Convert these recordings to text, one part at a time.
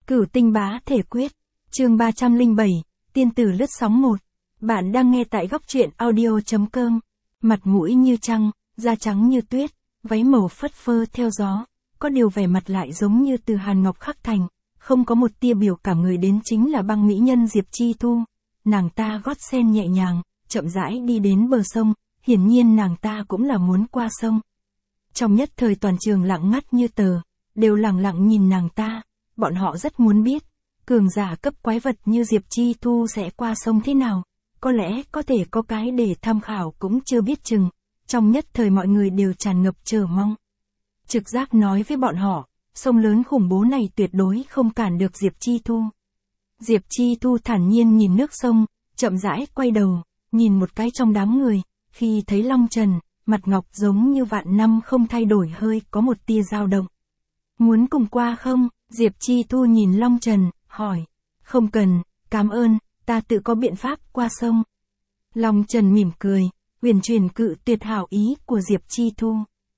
Cửu tinh bá thể quyết. Chương 307, tiên tử lướt sóng 1. Bạn đang nghe tại góc truyện audio.com. Mặt mũi như trăng, da trắng như tuyết, váy màu phất phơ theo gió, có điều vẻ mặt lại giống như từ hàn ngọc khắc thành, không có một tia biểu cảm, người đến chính là băng mỹ nhân Diệp Chi Thu. Nàng ta gót sen nhẹ nhàng, chậm rãi đi đến bờ sông, hiển nhiên nàng ta cũng là muốn qua sông. Trong nhất thời toàn trường lặng ngắt như tờ, đều lặng lặng nhìn nàng ta, bọn họ rất muốn biết, cường giả cấp quái vật như Diệp Chi Thu sẽ qua sông thế nào, có lẽ có thể có cái để tham khảo cũng chưa biết chừng. Trong nhất thời mọi người đều tràn ngập chờ mong. Trực giác nói với bọn họ, sông lớn khủng bố này tuyệt đối không cản được Diệp Chi Thu. Diệp Chi Thu thản nhiên nhìn nước sông, chậm rãi quay đầu, nhìn một cái trong đám người, khi thấy Long Trần, mặt ngọc giống như vạn năm không thay đổi, hơi có một tia dao động. Muốn cùng qua không? Diệp Chi Thu nhìn Long Trần, hỏi. Không cần, cảm ơn, ta tự có biện pháp qua sông. Long Trần mỉm cười, huyền truyền cự tuyệt hảo ý của Diệp Chi Thu.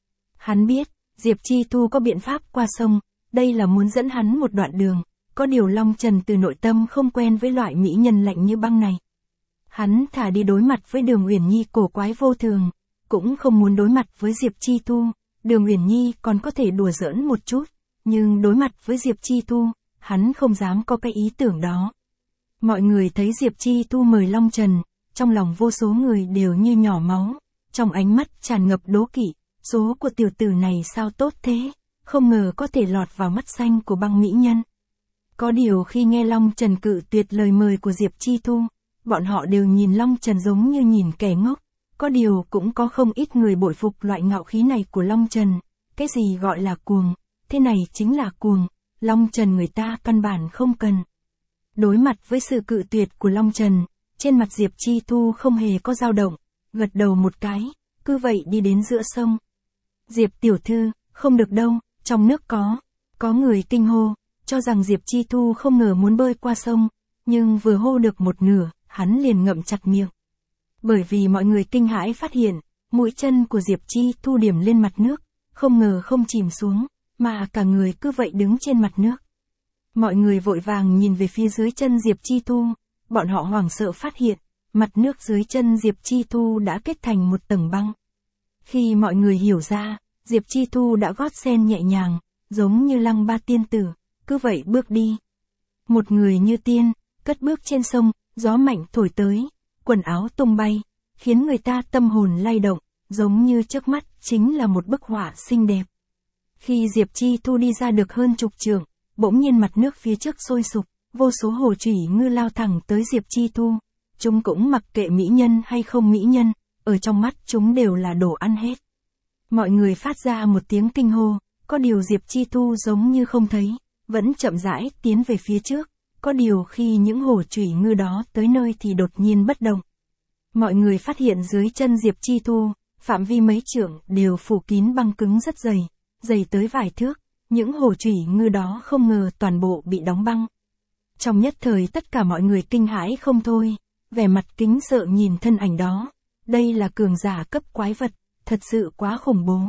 Hắn biết, Diệp Chi Thu có biện pháp qua sông, đây là muốn dẫn hắn một đoạn đường, có điều Long Trần từ nội tâm không quen với loại mỹ nhân lạnh như băng này. Hắn thả đi đối mặt với Đường Uyển Nhi cổ quái vô thường, cũng không muốn đối mặt với Diệp Chi Thu. Đường Uyển Nhi còn có thể đùa giỡn một chút, nhưng đối mặt với Diệp Chi Thu, hắn không dám có cái ý tưởng đó. Mọi người thấy Diệp Chi Thu mời Long Trần, trong lòng vô số người đều như nhỏ máu, trong ánh mắt tràn ngập đố kỵ, số của tiểu tử này sao tốt thế, không ngờ có thể lọt vào mắt xanh của băng mỹ nhân. Có điều khi nghe Long Trần cự tuyệt lời mời của Diệp Chi Thu, bọn họ đều nhìn Long Trần giống như nhìn kẻ ngốc, có điều cũng có không ít người bội phục loại ngạo khí này của Long Trần. Cái gì gọi là cuồng, thế này chính là cuồng, Long Trần người ta căn bản không cần. Đối mặt với sự cự tuyệt của Long Trần, trên mặt Diệp Chi Thu không hề có dao động, gật đầu một cái, cứ vậy đi đến giữa sông. Diệp tiểu thư, không được đâu, trong nước có người kinh hô, cho rằng Diệp Chi Thu không ngờ muốn bơi qua sông, nhưng vừa hô được một nửa, hắn liền ngậm chặt miệng. Bởi vì mọi người kinh hãi phát hiện, mũi chân của Diệp Chi Thu điểm lên mặt nước, không ngờ không chìm xuống, mà cả người cứ vậy đứng trên mặt nước. Mọi người vội vàng nhìn về phía dưới chân Diệp Chi Thu, bọn họ hoảng sợ phát hiện, mặt nước dưới chân Diệp Chi Thu đã kết thành một tầng băng. Khi mọi người hiểu ra, Diệp Chi Thu đã gót sen nhẹ nhàng, giống như Lăng Ba tiên tử, cứ vậy bước đi. Một người như tiên, cất bước trên sông, gió mạnh thổi tới, quần áo tung bay, khiến người ta tâm hồn lay động, giống như trước mắt chính là một bức họa xinh đẹp. Khi Diệp Chi Thu đi ra được hơn chục trượng, bỗng nhiên mặt nước phía trước sôi sục, vô số hồ chủy ngư lao thẳng tới Diệp Chi Thu. Chúng cũng mặc kệ mỹ nhân hay không mỹ nhân, ở trong mắt chúng đều là đồ ăn hết. Mọi người phát ra một tiếng kinh hô, có điều Diệp Chi Thu giống như không thấy, vẫn chậm rãi tiến về phía trước, có điều khi những hồ chủy ngư đó tới nơi thì đột nhiên bất động. Mọi người phát hiện dưới chân Diệp Chi Thu, phạm vi mấy trượng đều phủ kín băng cứng rất dày, dày tới vài thước, những hồ chủy ngư đó không ngờ toàn bộ bị đóng băng. Trong nhất thời tất cả mọi người kinh hãi không thôi, vẻ mặt kính sợ nhìn thân ảnh đó, đây là cường giả cấp quái vật, thật sự quá khủng bố.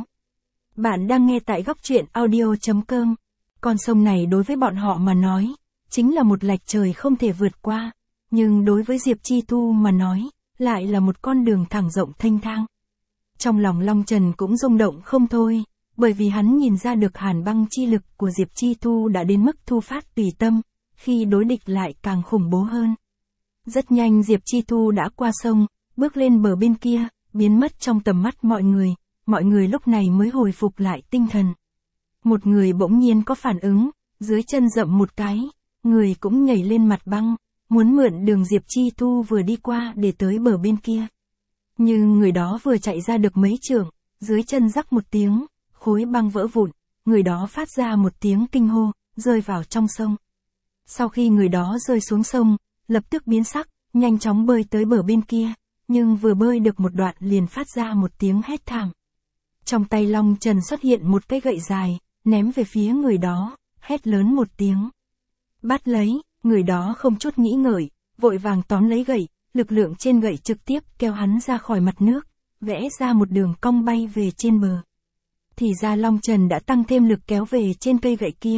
Bạn đang nghe tại góc truyện audio.com. Con sông này đối với bọn họ mà nói, chính là một lạch trời không thể vượt qua, nhưng đối với Diệp Chi Thu mà nói, lại là một con đường thẳng rộng thênh thang. Trong lòng Long Trần cũng rung động không thôi, bởi vì hắn nhìn ra được hàn băng chi lực của Diệp Chi Thu đã đến mức thu phát tùy tâm, khi đối địch lại càng khủng bố hơn. Rất nhanh Diệp Chi Thu đã qua sông, bước lên bờ bên kia, biến mất trong tầm mắt mọi người lúc này mới hồi phục lại tinh thần. Một người bỗng nhiên có phản ứng, dưới chân dậm một cái, người cũng nhảy lên mặt băng, muốn mượn đường Diệp Chi Thu vừa đi qua để tới bờ bên kia. Nhưng người đó vừa chạy ra được mấy trượng, dưới chân rắc một tiếng, khối băng vỡ vụn, người đó phát ra một tiếng kinh hô, rơi vào trong sông. Sau khi người đó rơi xuống sông, lập tức biến sắc, nhanh chóng bơi tới bờ bên kia, nhưng vừa bơi được một đoạn liền phát ra một tiếng hét thảm. Trong tay Long Trần xuất hiện một cái gậy dài, ném về phía người đó, hét lớn một tiếng. Bắt lấy, người đó không chút nghĩ ngợi, vội vàng tóm lấy gậy, lực lượng trên gậy trực tiếp kéo hắn ra khỏi mặt nước, vẽ ra một đường cong bay về trên bờ. Thì ra Long Trần đã tăng thêm lực kéo về trên cây gậy kia,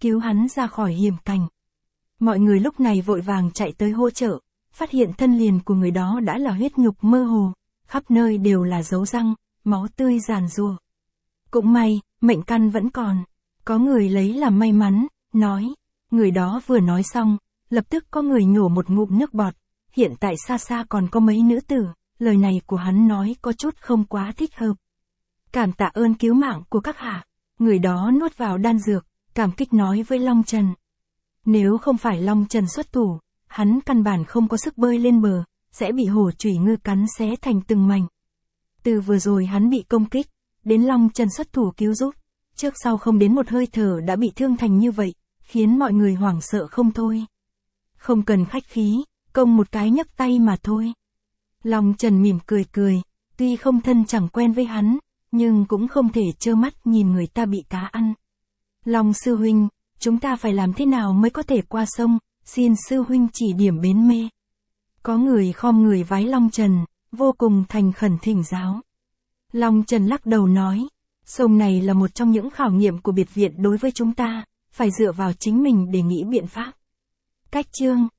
cứu hắn ra khỏi hiểm cảnh. Mọi người lúc này vội vàng chạy tới hỗ trợ, phát hiện thân liền của người đó đã là huyết nhục mơ hồ, khắp nơi đều là dấu răng, máu tươi giàn giụa. Cũng may, mệnh căn vẫn còn. Có người lấy làm may mắn, nói. Người đó vừa nói xong, lập tức có người nhổ một ngụm nước bọt. Hiện tại xa xa còn có mấy nữ tử, lời này của hắn nói có chút không quá thích hợp. Cảm tạ ơn cứu mạng của các hạ. Người đó nuốt vào đan dược, cảm kích nói với Long Trần. Nếu không phải Long Trần xuất thủ, hắn căn bản không có sức bơi lên bờ, sẽ bị hổ chủy ngư cắn xé thành từng mảnh. Từ vừa rồi hắn bị công kích, đến Long Trần xuất thủ cứu giúp, trước sau không đến một hơi thở đã bị thương thành như vậy, khiến mọi người hoảng sợ không thôi. Không cần khách khí, công một cái nhấc tay mà thôi. Long Trần mỉm cười cười, tuy không thân chẳng quen với hắn, nhưng cũng không thể trơ mắt nhìn người ta bị cá ăn. Long sư huynh, chúng ta phải làm thế nào mới có thể qua sông, xin sư huynh chỉ điểm bến mê. Có người khom người vái Long Trần, vô cùng thành khẩn thỉnh giáo. Long Trần lắc đầu nói, sông này là một trong những khảo nghiệm của biệt viện đối với chúng ta, phải dựa vào chính mình để nghĩ biện pháp. Cách chương